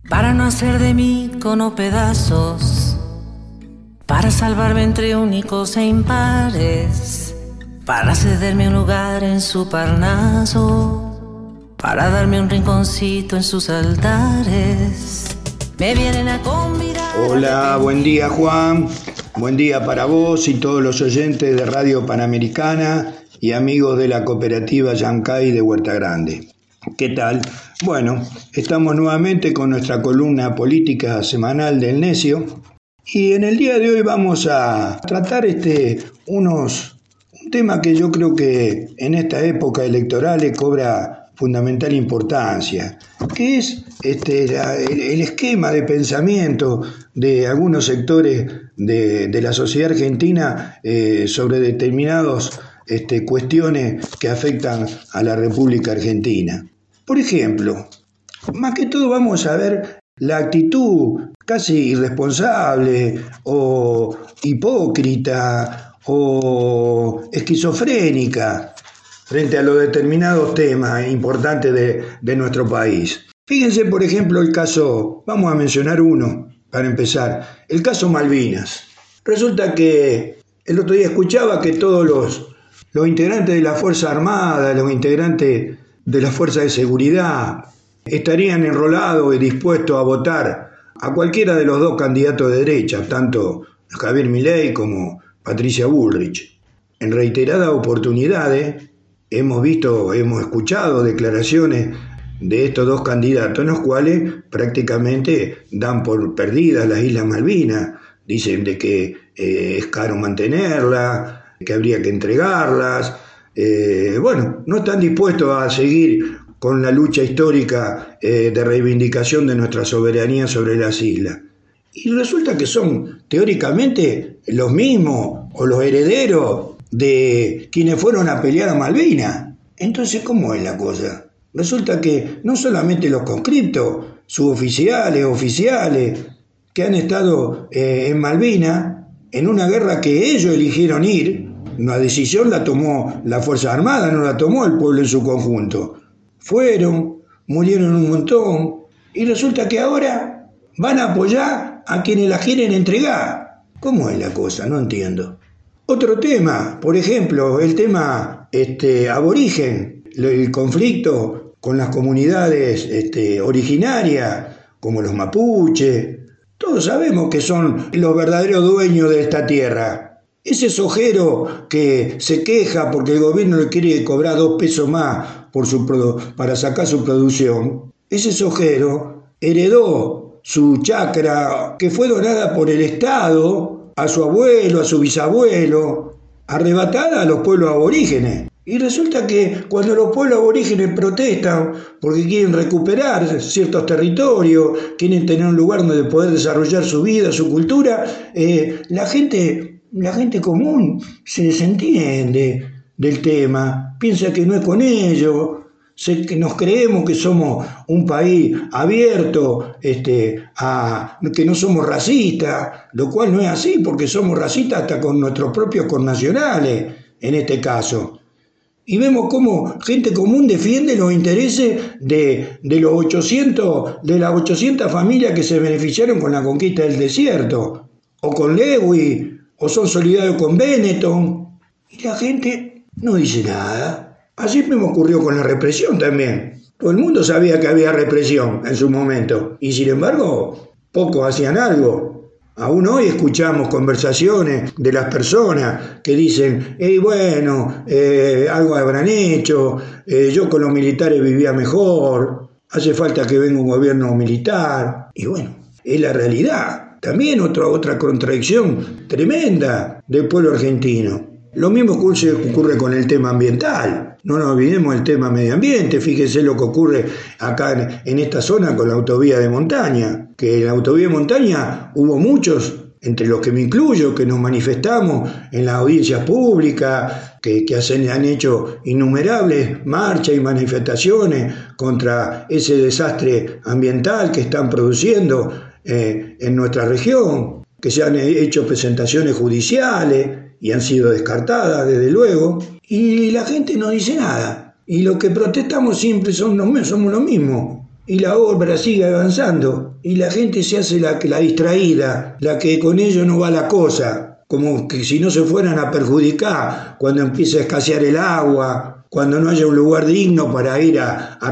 para no hacer de mí cono pedazos, para salvarme entre únicos e impares, para cederme un lugar en su Parnaso, para darme un rinconcito en sus altares. Me vienen a convidar. Hola, buen día Juan, buen día para vos y todos los oyentes de Radio Panamericana y amigos de la cooperativa Yancay de Huerta Grande. ¿Qué tal? Bueno, estamos nuevamente con nuestra columna política semanal del Necio y en el día de hoy vamos a tratar un tema que yo creo que en esta época electoral cobra fundamental importancia, que es el esquema de pensamiento de algunos sectores de la sociedad argentina sobre determinadas cuestiones que afectan a la República Argentina. Por ejemplo, más que todo vamos a ver la actitud casi irresponsable o hipócrita o esquizofrénica frente a los determinados temas importantes de nuestro país. Fíjense, por ejemplo, el caso, vamos a mencionar uno para empezar, el caso Malvinas. Resulta que el otro día escuchaba que todos los integrantes de la Fuerza Armada, los integrantes de la Fuerza de Seguridad, estarían enrolados y dispuestos a votar a cualquiera de los dos candidatos de derecha, tanto Javier Milei como Patricia Bullrich. En reiteradas oportunidades hemos escuchado declaraciones de estos dos candidatos en los cuales prácticamente dan por perdidas las Islas Malvinas. Dicen de que es caro mantenerlas, que habría que entregarlas. No están dispuestos a seguir con la lucha histórica de reivindicación de nuestra soberanía sobre las islas. Y resulta que son teóricamente los mismos o los herederos de quienes fueron a pelear a Malvinas. Entonces, ¿cómo es la cosa? Resulta que no solamente los conscriptos, suboficiales, oficiales, que han estado en Malvinas, en una guerra que ellos eligieron ir, una decisión la tomó la Fuerza Armada, no la tomó el pueblo en su conjunto. Fueron, murieron un montón, y resulta que ahora van a apoyar a quienes la quieren entregar. ¿Cómo es la cosa? No entiendo. Otro tema, por ejemplo, el tema aborigen, el conflicto con las comunidades originarias, como los mapuches. Todos sabemos que son los verdaderos dueños de esta tierra. Ese sojero que se queja porque el gobierno le quiere cobrar 2 pesos más para sacar su producción, ese sojero heredó su chacra que fue donada por el Estado a su abuelo, a su bisabuelo, arrebatada a los pueblos aborígenes. Y resulta que cuando los pueblos aborígenes protestan porque quieren recuperar ciertos territorios, quieren tener un lugar donde poder desarrollar su vida, su cultura, la gente común se desentiende del tema, piensa que no es con ellos, que nos creemos que somos un país abierto, que no somos racistas, lo cual no es así, porque somos racistas hasta con nuestros propios connacionales, en este caso. Y vemos cómo gente común defiende los intereses de las 800 familias que se beneficiaron con la conquista del desierto, o con Lewis, o son solidarios con Benetton, y la gente no dice nada. Así me ocurrió con la represión también. Todo el mundo sabía que había represión en su momento, y sin embargo, pocos hacían algo. Aún hoy escuchamos conversaciones de las personas que dicen, algo habrán hecho, yo con los militares vivía mejor, hace falta que venga un gobierno militar. Y bueno, es la realidad. También otra contradicción tremenda del pueblo argentino. Lo mismo ocurre con el tema ambiental. No nos olvidemos del tema medio ambiente. Fíjense lo que ocurre acá en esta zona con la autovía de montaña. Que en la autovía de montaña hubo muchos, entre los que me incluyo, que nos manifestamos en las audiencias públicas, que han hecho innumerables marchas y manifestaciones contra ese desastre ambiental que están produciendo en nuestra región, que se han hecho presentaciones judiciales y han sido descartadas, desde luego, y la gente no dice nada. Y lo que protestamos siempre somos lo mismo. y la obra sigue avanzando y la gente se hace la distraída, la que con ello no va la cosa, como que si no se fueran a perjudicar cuando empiece a escasear el agua, cuando no haya un lugar digno para ir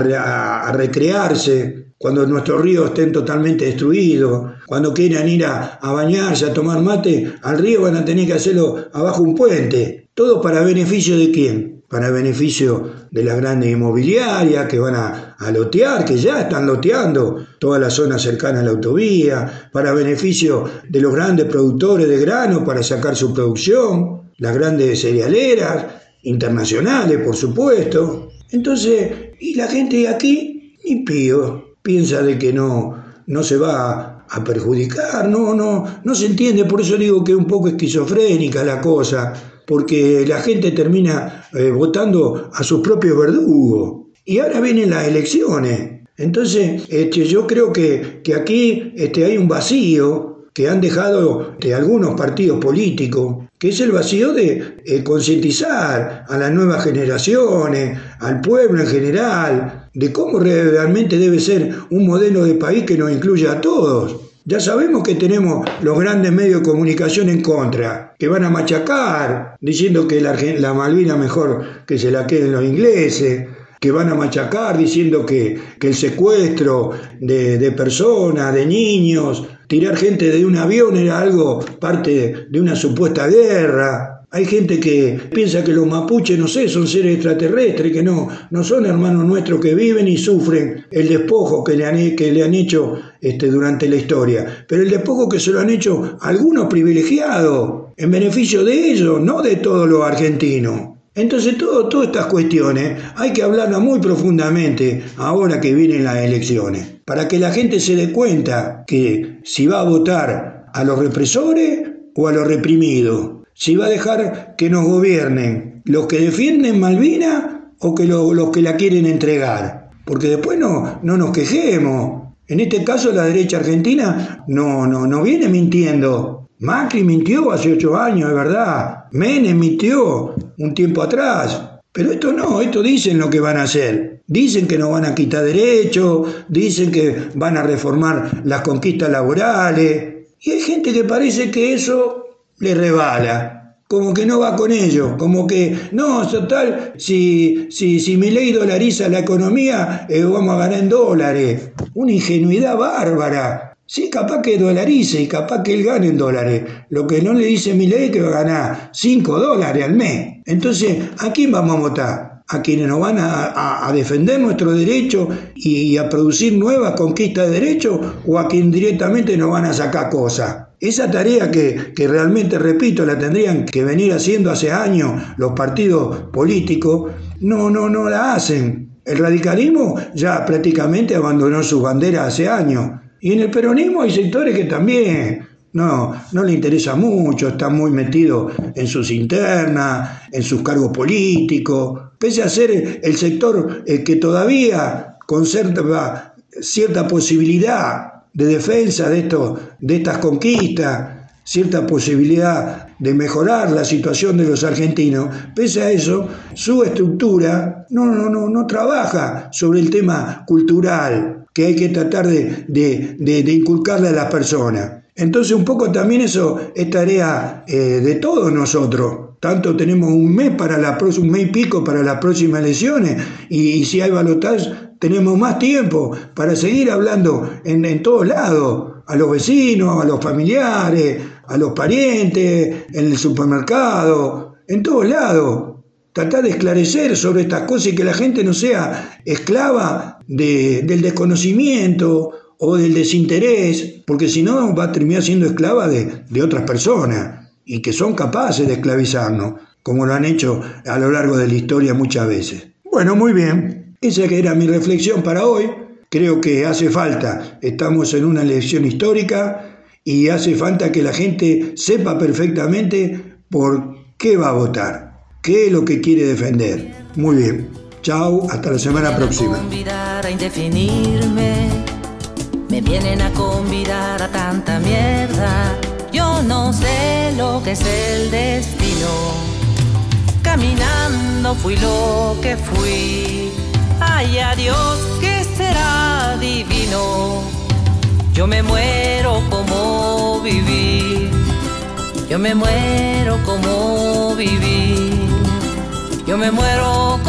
a recrearse, cuando nuestros ríos estén totalmente destruidos, cuando quieran ir a bañarse, a tomar mate, al río van a tener que hacerlo abajo un puente. ¿Todo para beneficio de quién? Para beneficio de las grandes inmobiliarias que van a lotear, que ya están loteando toda la zona cercana a la autovía, para beneficio de los grandes productores de grano para sacar su producción, las grandes cerealeras, internacionales por supuesto. Entonces, y la gente de aquí, ni pío, piensa de que no se va a perjudicar, no se entiende, por eso digo que es un poco esquizofrénica la cosa, porque la gente termina votando a sus propios verdugos. Y ahora vienen las elecciones. Entonces, yo creo que aquí hay un vacío que han dejado algunos partidos políticos, que es el vacío de concientizar a las nuevas generaciones, al pueblo en general, de cómo realmente debe ser un modelo de país que nos incluya a todos. Ya sabemos que tenemos los grandes medios de comunicación en contra, que van a machacar, diciendo que la Malvina mejor que se la queden los ingleses, que van a machacar diciendo que el secuestro de personas, de niños, tirar gente de un avión era algo parte de una supuesta guerra. Hay gente que piensa que los mapuches, no sé, son seres extraterrestres, que no son hermanos nuestros que viven y sufren el despojo que le han hecho durante la historia. Pero el despojo que se lo han hecho algunos privilegiados, en beneficio de ellos, no de todos los argentinos. Entonces todas estas cuestiones hay que hablarlas muy profundamente ahora que vienen las elecciones, para que la gente se dé cuenta que si va a votar a los represores o a los reprimidos, si va a dejar que nos gobiernen los que defienden Malvinas o que los que la quieren entregar, porque después no nos quejemos. En este caso la derecha argentina no viene mintiendo. Macri mintió hace 8 años, es verdad. Menem mintió un tiempo atrás. Pero esto dicen lo que van a hacer. Dicen que nos van a quitar derechos, dicen que van a reformar las conquistas laborales. Y hay gente que parece que eso le rebala, como que no va con ello, como que no, total, si Milei dolariza la economía, vamos a ganar en dólares. Una ingenuidad bárbara. Sí, capaz que dolarice y capaz que él gane en dólares. Lo que no le dice Milei es que va a ganar $5 al mes. Entonces, ¿a quién vamos a votar? ¿A quienes nos van a defender nuestros derechos y a producir nuevas conquistas de derechos? ¿O a quienes directamente nos van a sacar cosas? Esa tarea que realmente, repito, la tendrían que venir haciendo hace años los partidos políticos, no la hacen. El radicalismo ya prácticamente abandonó sus banderas hace años. Y en el peronismo hay sectores que también no le interesa mucho, están muy metidos en sus internas, en sus cargos políticos, pese a ser el sector que todavía conserva cierta posibilidad de defensa de estas conquistas, cierta posibilidad de mejorar la situación de los argentinos. Pese a eso, su estructura no trabaja sobre el tema cultural que hay que tratar de inculcarle a las personas. Entonces un poco también eso es tarea de todos nosotros. Tanto tenemos un mes y pico para las próximas elecciones y si hay balotaje tenemos más tiempo para seguir hablando en todos lados, a los vecinos, a los familiares, a los parientes, en el supermercado, en todos lados. Tratar de esclarecer sobre estas cosas y que la gente no sea esclava del desconocimiento o del desinterés, porque si no va a terminar siendo esclava de otras personas y que son capaces de esclavizarnos, como lo han hecho a lo largo de la historia muchas veces. Bueno, muy bien, esa que era mi reflexión para hoy. Creo que hace falta, estamos en una elección histórica y hace falta que la gente sepa perfectamente por qué va a votar. ¿Qué es lo que quiere defender? Muy bien. Chao, hasta la semana próxima. Me vienen a convidar a tanta mierda. Yo no sé lo que es el destino. Caminando fui lo que fui. Ay, adiós, que se será divino. Yo me muero como viví. Yo me muero como vivir. Yo me muero